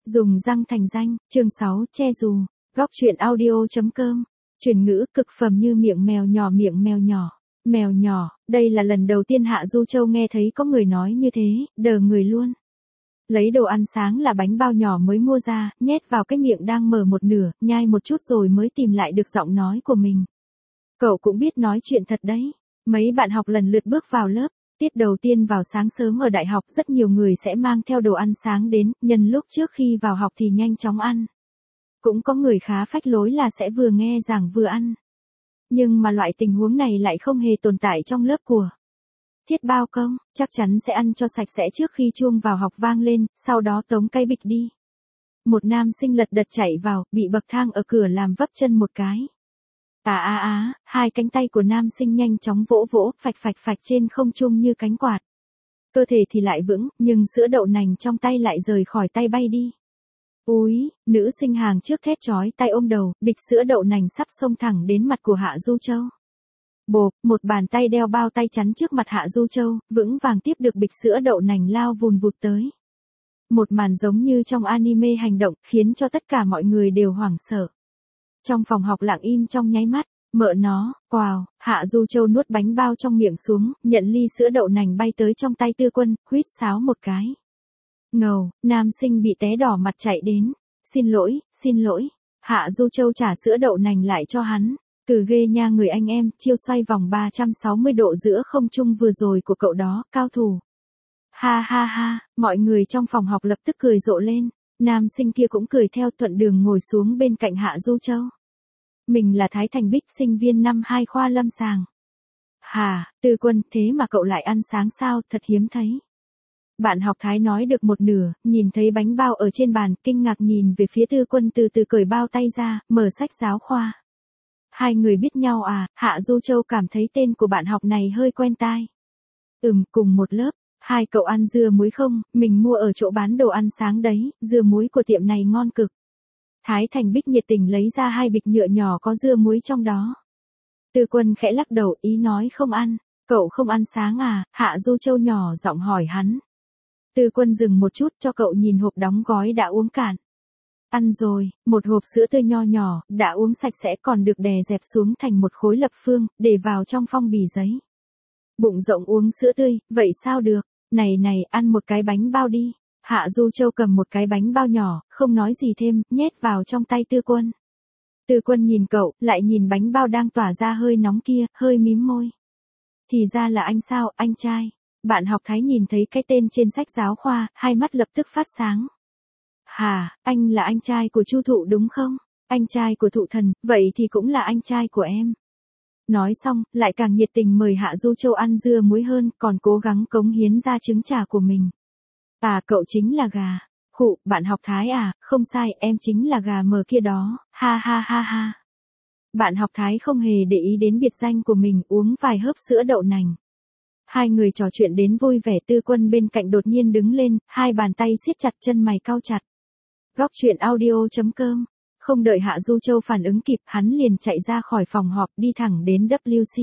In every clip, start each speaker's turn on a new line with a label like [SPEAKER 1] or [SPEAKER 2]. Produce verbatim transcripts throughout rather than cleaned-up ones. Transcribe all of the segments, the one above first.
[SPEAKER 1] Dùng răng thành danh, chương sáu, che dù, góc truyện audio.com, chuyển ngữ cực phẩm như miệng mèo nhỏ miệng mèo nhỏ, mèo nhỏ, đây là lần đầu tiên Hạ Du Châu nghe thấy có người nói như thế, đờ người luôn. Lấy đồ ăn sáng là bánh bao nhỏ mới mua ra, nhét vào cái miệng đang mở một nửa, nhai một chút rồi mới tìm lại được giọng nói của mình. Cậu cũng biết nói chuyện thật đấy. Mấy bạn học lần lượt bước vào lớp. Tiết đầu tiên vào sáng sớm ở đại học rất nhiều người sẽ mang theo đồ ăn sáng đến, nhân lúc trước khi vào học thì nhanh chóng ăn. Cũng có người khá phách lối là sẽ vừa nghe giảng vừa ăn. Nhưng mà loại tình huống này lại không hề tồn tại trong lớp của Thiết Bao Công, chắc chắn sẽ ăn cho sạch sẽ trước khi chuông vào học vang lên, sau đó tống cây bịch đi. Một nam sinh lật đật chạy vào, bị bậc thang ở cửa làm vấp chân một cái. À à à, hai cánh tay của nam sinh nhanh chóng vỗ vỗ, phạch phạch phạch trên không trung như cánh quạt. Cơ thể thì lại vững, nhưng sữa đậu nành trong tay lại rời khỏi tay bay đi. Úi, nữ sinh hàng trước thét chói tay ôm đầu, bịch sữa đậu nành sắp xông thẳng đến mặt của Hạ Du Châu. Bộp, một bàn tay đeo bao tay chắn trước mặt Hạ Du Châu, vững vàng tiếp được bịch sữa đậu nành lao vùn vụt tới. Một màn giống như trong anime hành động, khiến cho tất cả mọi người đều hoảng sợ. Trong phòng học lặng im trong nháy mắt, mợ nó, quào, Hạ Du Châu nuốt bánh bao trong miệng xuống, nhận ly sữa đậu nành bay tới trong tay Tư Quân, huýt sáo một cái. Ngầu, nam sinh bị té đỏ mặt chạy đến. Xin lỗi, xin lỗi. Hạ Du Châu trả sữa đậu nành lại cho hắn. Cừ ghê nha người anh em, chiêu xoay vòng ba trăm sáu mươi độ giữa không trung vừa rồi của cậu đó, cao thủ. Ha ha ha, mọi người trong phòng học lập tức cười rộ lên. Nam sinh kia cũng cười theo, thuận đường ngồi xuống bên cạnh Hạ Du Châu. Mình là Thái Thành Bích, sinh viên năm hai khoa lâm sàng. Hà, Tư Quân, thế mà cậu lại ăn sáng sao, thật hiếm thấy. Bạn học Thái nói được một nửa, nhìn thấy bánh bao ở trên bàn, kinh ngạc nhìn về phía Tư Quân từ từ cởi bao tay ra, mở sách giáo khoa. Hai người biết nhau à, Hạ Du Châu cảm thấy tên của bạn học này hơi quen tai. Ừm, cùng một lớp. Hai cậu ăn dưa muối không, mình mua ở chỗ bán đồ ăn sáng đấy, dưa muối của tiệm này ngon cực. Thái Thành Bích nhiệt tình lấy ra hai bịch nhựa nhỏ có dưa muối trong đó. Tư Quân khẽ lắc đầu ý nói không ăn, cậu không ăn sáng à, Hạ Du Châu nhỏ giọng hỏi hắn. Tư Quân dừng một chút cho cậu nhìn hộp đóng gói đã uống cạn. Ăn rồi, một hộp sữa tươi nho nhỏ, đã uống sạch sẽ còn được đè dẹp xuống thành một khối lập phương, để vào trong phong bì giấy. Bụng rộng uống sữa tươi, vậy sao được? Này này, ăn một cái bánh bao đi. Hạ Du Châu cầm một cái bánh bao nhỏ, không nói gì thêm, nhét vào trong tay Tư Quân. Tư Quân nhìn cậu, lại nhìn bánh bao đang tỏa ra hơi nóng kia, hơi mím môi. Thì ra là anh sao, anh trai. Bạn học Thái nhìn thấy cái tên trên sách giáo khoa, hai mắt lập tức phát sáng. Hà, anh là anh trai của Chu Thụ đúng không? Anh trai của Thụ Thần, vậy thì cũng là anh trai của em. Nói xong, lại càng nhiệt tình mời Hạ Du Châu ăn dưa muối hơn, còn cố gắng cống hiến ra trứng trà của mình. À, cậu chính là gà. Khụ, bạn học Thái à, không sai, em chính là gà mờ kia đó, ha ha ha ha. Bạn học Thái không hề để ý đến biệt danh của mình, uống vài hớp sữa đậu nành. Hai người trò chuyện đến vui vẻ. Tư Quân bên cạnh đột nhiên đứng lên, hai bàn tay siết chặt chân mày cau chặt. Góc truyện audio.com. Không đợi Hạ Du Châu phản ứng kịp, hắn liền chạy ra khỏi phòng họp đi thẳng đến W C.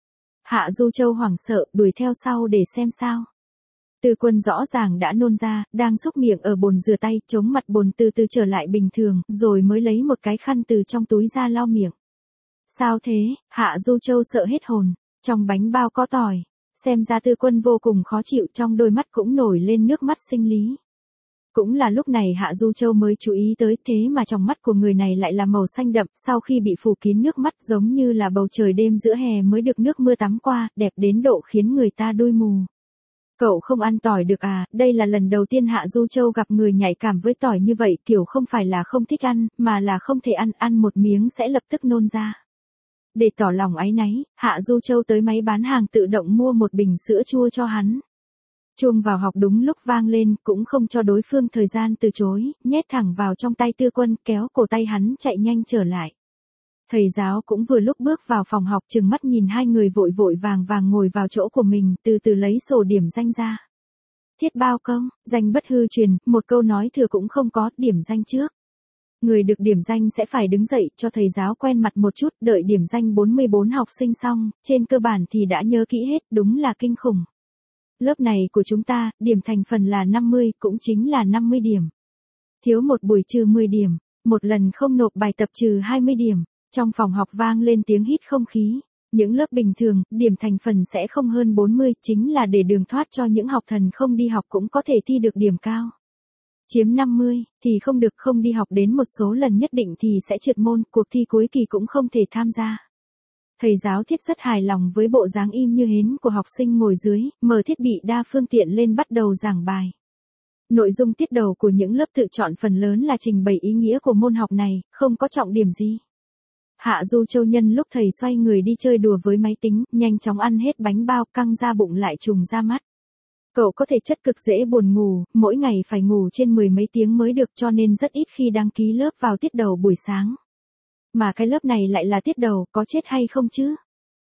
[SPEAKER 1] Hạ Du Châu hoảng sợ, đuổi theo sau để xem sao. Tư Quân rõ ràng đã nôn ra, đang xúc miệng ở bồn rửa tay, chống mặt bồn từ từ trở lại bình thường, rồi mới lấy một cái khăn từ trong túi ra lau miệng. Sao thế? Hạ Du Châu sợ hết hồn. Trong bánh bao có tỏi. Xem ra Tư Quân vô cùng khó chịu, trong đôi mắt cũng nổi lên nước mắt sinh lý. Cũng là lúc này Hạ Du Châu mới chú ý tới, thế mà trong mắt của người này lại là màu xanh đậm, sau khi bị phủ kín nước mắt giống như là bầu trời đêm giữa hè mới được nước mưa tắm qua, đẹp đến độ khiến người ta đôi mù. Cậu không ăn tỏi được à, đây là lần đầu tiên Hạ Du Châu gặp người nhạy cảm với tỏi như vậy, kiểu không phải là không thích ăn, mà là không thể ăn, ăn một miếng sẽ lập tức nôn ra. Để tỏ lòng áy náy, Hạ Du Châu tới máy bán hàng tự động mua một bình sữa chua cho hắn. Chuông vào học đúng lúc vang lên, cũng không cho đối phương thời gian từ chối, nhét thẳng vào trong tay Tư Quân, kéo cổ tay hắn chạy nhanh trở lại. Thầy giáo cũng vừa lúc bước vào phòng học, trừng mắt nhìn hai người vội vội vàng vàng ngồi vào chỗ của mình, từ từ lấy sổ điểm danh ra. Thiết Bao Công, danh bất hư truyền, một câu nói thừa cũng không có, điểm danh trước. Người được điểm danh sẽ phải đứng dậy cho thầy giáo quen mặt một chút, đợi điểm danh bốn mươi bốn học sinh xong, trên cơ bản thì đã nhớ kỹ hết, đúng là kinh khủng. Lớp này của chúng ta, điểm thành phần là năm mươi, cũng chính là năm mươi điểm. thiếu một buổi trừ mười điểm, một lần không nộp bài tập trừ hai mươi điểm. Trong phòng học vang lên tiếng hít không khí. Những lớp bình thường, điểm thành phần sẽ không hơn bốn mươi, chính là để đường thoát cho những học thần không đi học cũng có thể thi được điểm cao. Chiếm năm mươi, thì không được, không đi học đến một số lần nhất định thì sẽ trượt môn, cuộc thi cuối kỳ cũng không thể tham gia. Thầy giáo Thiết rất hài lòng với bộ dáng im như hến của học sinh ngồi dưới, mở thiết bị đa phương tiện lên bắt đầu giảng bài. Nội dung tiết đầu của những lớp tự chọn phần lớn là trình bày ý nghĩa của môn học này, không có trọng điểm gì. Hạ Du Châu nhân lúc thầy xoay người đi chơi đùa với máy tính, nhanh chóng ăn hết bánh bao, căng ra bụng lại trùng ra mắt. Cậu có thể chất cực dễ buồn ngủ, mỗi ngày phải ngủ trên mười mấy tiếng mới được, cho nên rất ít khi đăng ký lớp vào tiết đầu buổi sáng. Mà cái lớp này lại là tiết đầu, có chết hay không chứ?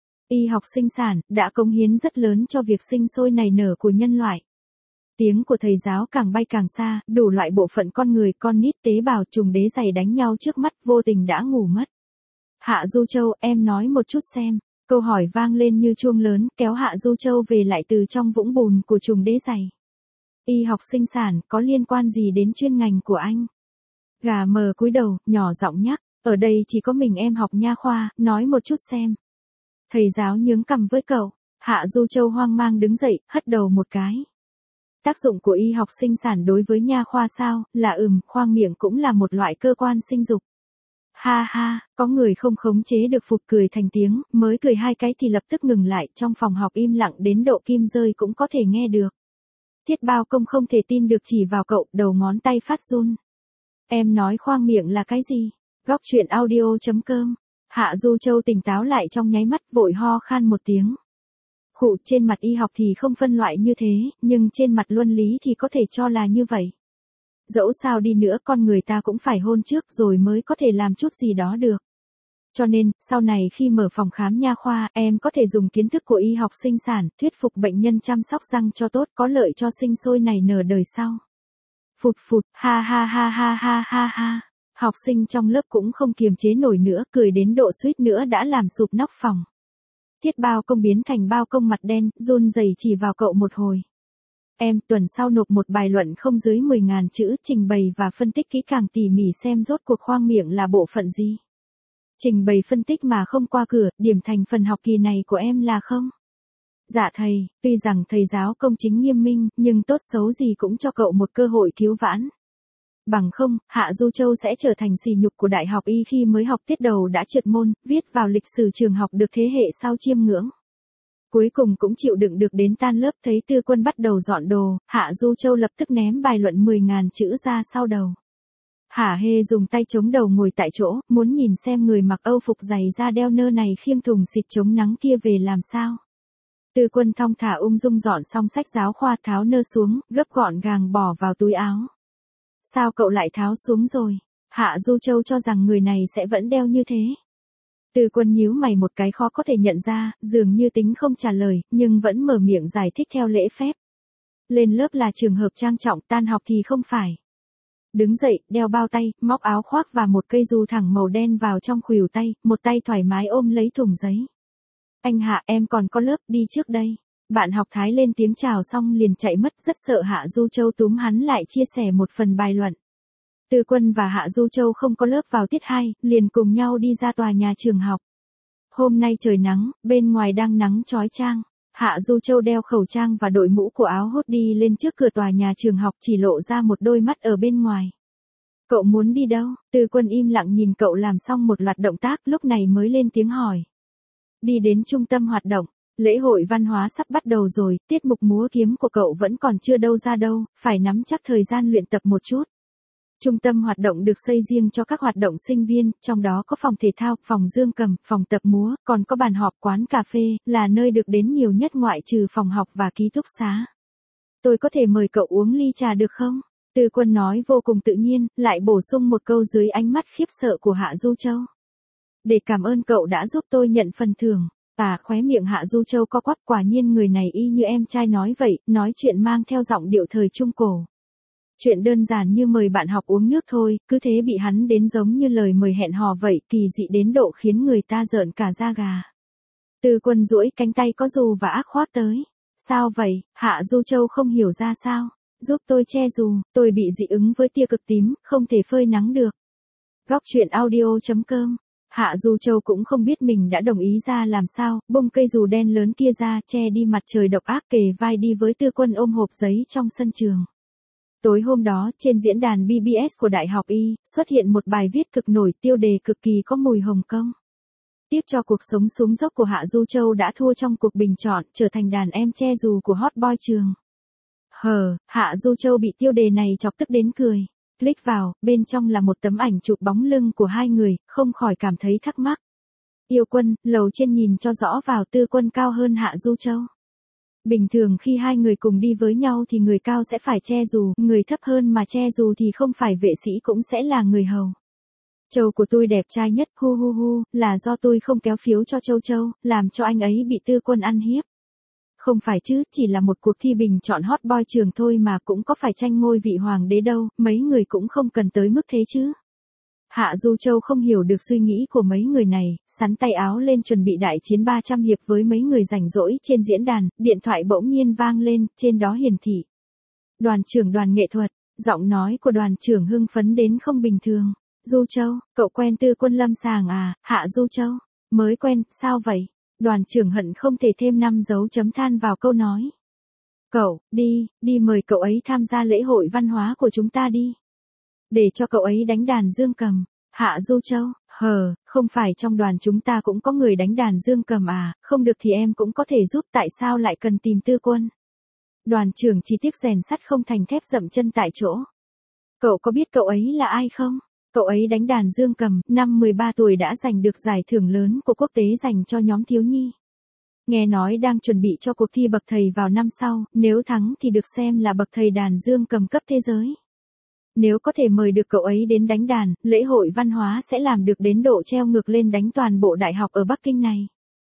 [SPEAKER 1] Y học sinh sản, đã cống hiến rất lớn cho việc sinh sôi nảy nở của nhân loại. Tiếng của thầy giáo càng bay càng xa, đủ loại bộ phận con người, con nít, tế bào, trùng đế giày đánh nhau trước mắt, vô tình đã ngủ mất. Hạ Du Châu, em nói một chút xem. Câu hỏi vang lên như chuông lớn, kéo Hạ Du Châu về lại từ trong vũng bùn của trùng đế giày. Y học sinh sản, có liên quan gì đến chuyên ngành của anh? Gà mờ cúi đầu, nhỏ giọng nhắc, ở đây chỉ có mình em học nha khoa, nói một chút xem. Thầy giáo nhướng cằm với cậu. Hạ Du Châu hoang mang đứng dậy, hất đầu một cái. Tác dụng của y học sinh sản đối với nha khoa sao, là ừm, khoang miệng cũng là một loại cơ quan sinh dục. Ha ha, có người không khống chế được phụt cười thành tiếng, mới cười hai cái thì lập tức ngừng lại, trong phòng học im lặng đến độ kim rơi cũng có thể nghe được. Tiết Bao Công không thể tin được chỉ vào cậu, đầu ngón tay phát run. Em nói khoang miệng là cái gì? Góc truyện audio chấm com. Hạ Du Châu tỉnh táo lại trong nháy mắt, vội ho khan một tiếng. Khụ, trên mặt y học thì không phân loại như thế, nhưng trên mặt luân lý thì có thể cho là như vậy. Dẫu sao đi nữa con người ta cũng phải hôn trước rồi mới có thể làm chút gì đó được. Cho nên, sau này khi mở phòng khám nha khoa, em có thể dùng kiến thức của y học sinh sản, thuyết phục bệnh nhân chăm sóc răng cho tốt, có lợi cho sinh sôi nảy nở đời sau. Phụt phụt, ha ha ha ha ha ha ha. Học sinh trong lớp cũng không kiềm chế nổi nữa, cười đến độ suýt nữa đã làm sụp nóc phòng. Tiết Bao Công biến thành Bao Công mặt đen, run rẩy chỉ vào cậu một hồi. Em, tuần sau nộp một bài luận không dưới mười nghìn chữ, trình bày và phân tích kỹ càng tỉ mỉ xem rốt cuộc khoang miệng là bộ phận gì. Trình bày phân tích mà không qua cửa, điểm thành phần học kỳ này của em là không? Dạ thầy, tuy rằng thầy giáo công chính nghiêm minh, nhưng tốt xấu gì cũng cho cậu một cơ hội cứu vãn. Bằng không, Hạ Du Châu sẽ trở thành sỉ nhục của đại học y khi mới học tiết đầu đã trượt môn, viết vào lịch sử trường học được thế hệ sau chiêm ngưỡng. Cuối cùng cũng chịu đựng được đến tan lớp, thấy Tư Quân bắt đầu dọn đồ, Hạ Du Châu lập tức ném bài luận mười nghìn chữ ra sau đầu. Hả hê dùng tay chống đầu ngồi tại chỗ, muốn nhìn xem người mặc âu phục dày da đeo nơ này khiêng thùng xịt chống nắng kia về làm sao. Tư Quân thong thả ung dung dọn xong sách giáo khoa, tháo nơ xuống, gấp gọn gàng bỏ vào túi áo. Sao cậu lại tháo xuống rồi? Hạ Du Châu cho rằng người này sẽ vẫn đeo như thế. Tư Quân nhíu mày một cái, khó có thể nhận ra, dường như tính không trả lời, nhưng vẫn mở miệng giải thích theo lễ phép. Lên lớp là trường hợp trang trọng, tan học thì không phải. Đứng dậy, đeo bao tay, móc áo khoác và một cây dù thẳng màu đen vào trong khuỷu tay, một tay thoải mái ôm lấy thùng giấy. Anh Hạ, em còn có lớp, đi trước đây. Bạn học Thái lên tiếng chào xong liền chạy mất, rất sợ Hạ Du Châu túm hắn lại chia sẻ một phần bài luận. Tư Quân và Hạ Du Châu không có lớp vào tiết hai, liền cùng nhau đi ra tòa nhà trường học. Hôm nay trời nắng, bên ngoài đang nắng chói chang. Hạ Du Châu đeo khẩu trang và đội mũ của áo hốt đi lên trước cửa tòa nhà trường học, chỉ lộ ra một đôi mắt ở bên ngoài. Cậu muốn đi đâu? Tư Quân im lặng nhìn cậu làm xong một loạt động tác, lúc này mới lên tiếng hỏi. Đi đến trung tâm hoạt động. Lễ hội văn hóa sắp bắt đầu rồi, tiết mục múa kiếm của cậu vẫn còn chưa đâu ra đâu, phải nắm chắc thời gian luyện tập một chút. Trung tâm hoạt động được xây riêng cho các hoạt động sinh viên, trong đó có phòng thể thao, phòng dương cầm, phòng tập múa, còn có bàn họp, quán cà phê, là nơi được đến nhiều nhất ngoại trừ phòng học và ký túc xá. Tôi có thể mời cậu uống ly trà được không? Tư Quân nói vô cùng tự nhiên, lại bổ sung một câu dưới ánh mắt khiếp sợ của Hạ Du Châu. Để cảm ơn cậu đã giúp tôi nhận phần thưởng. À, khóe miệng Hạ Du Châu co quắp, quả nhiên người này y như em trai nói vậy, nói chuyện mang theo giọng điệu thời trung cổ. Chuyện đơn giản như mời bạn học uống nước thôi, cứ thế bị hắn đến giống như lời mời hẹn hò vậy, kỳ dị đến độ khiến người ta rợn cả da gà. Tư Quân duỗi cánh tay có dù và ác khoác tới. Sao vậy? Hạ Du Châu không hiểu ra sao. Giúp tôi che dù, tôi bị dị ứng với tia cực tím, không thể phơi nắng được. Góc truyện audio.com. Hạ Du Châu cũng không biết mình đã đồng ý ra làm sao, bung cây dù đen lớn kia ra, che đi mặt trời độc ác, kề vai đi với Tư Quân ôm hộp giấy trong sân trường. Tối hôm đó, trên diễn đàn bê bê ét của Đại học Y, xuất hiện một bài viết cực nổi, tiêu đề cực kỳ có mùi Hồng Kông. Tiếc cho cuộc sống xuống dốc của Hạ Du Châu đã thua trong cuộc bình chọn, trở thành đàn em che dù của hot boy trường. Hờ, Hạ Du Châu bị tiêu đề này chọc tức đến cười. Click vào, bên trong là một tấm ảnh chụp bóng lưng của hai người, không khỏi cảm thấy thắc mắc. Yêu Quân, lầu trên nhìn cho rõ vào, Tư Quân cao hơn Hạ Du Châu. Bình thường khi hai người cùng đi với nhau thì người cao sẽ phải che dù, người thấp hơn mà che dù thì không phải vệ sĩ cũng sẽ là người hầu. Châu của tôi đẹp trai nhất, hu hu hu, là do tôi không kéo phiếu cho Châu Châu, làm cho anh ấy bị Tư Quân ăn hiếp. Không phải chứ, chỉ là một cuộc thi bình chọn hot boy trường thôi mà, cũng có phải tranh ngôi vị hoàng đế đâu, mấy người cũng không cần tới mức thế chứ. Hạ Du Châu không hiểu được suy nghĩ của mấy người này, sắn tay áo lên chuẩn bị đại chiến ba trăm hiệp với mấy người rảnh rỗi trên diễn đàn, điện thoại bỗng nhiên vang lên, trên đó hiển thị. Đoàn trưởng đoàn nghệ thuật, giọng nói của đoàn trưởng hưng phấn đến không bình thường. Du Châu, cậu quen Tư Quân lâm sàng à? Hạ Du Châu, mới quen, sao vậy? Đoàn trưởng hận không thể thêm năm dấu chấm than vào câu nói. Cậu, đi, đi mời cậu ấy tham gia lễ hội văn hóa của chúng ta đi. Để cho cậu ấy đánh đàn dương cầm. Hạ Du Châu, hờ, không phải trong đoàn chúng ta cũng có người đánh đàn dương cầm à, không được thì em cũng có thể giúp, tại sao lại cần tìm Tư Quân? Đoàn trưởng chỉ tiếc rèn sắt không thành thép, dậm chân tại chỗ. Cậu có biết cậu ấy là ai không? Cậu ấy đánh đàn dương cầm, năm mười ba tuổi đã giành được giải thưởng lớn của quốc tế dành cho nhóm thiếu nhi. Nghe nói đang chuẩn bị cho cuộc thi bậc thầy vào năm sau, nếu thắng thì được xem là bậc thầy đàn dương cầm cấp thế giới. Nếu có thể mời được cậu ấy đến đánh đàn, lễ hội văn hóa sẽ làm được đến độ treo ngược lên đánh toàn bộ đại học ở Bắc Kinh này.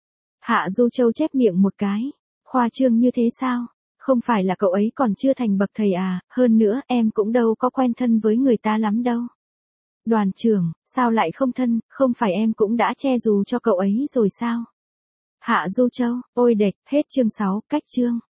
[SPEAKER 1] Hạ Du Châu chép miệng một cái. Khoa trương như thế sao? Không phải là cậu ấy còn chưa thành bậc thầy à, hơn nữa em cũng đâu có quen thân với người ta lắm đâu. Đoàn trưởng, sao lại không thân, không phải em cũng đã che dù cho cậu ấy rồi sao? Hạ Du Châu, ôi đệt, hết chương sáu, cách chương.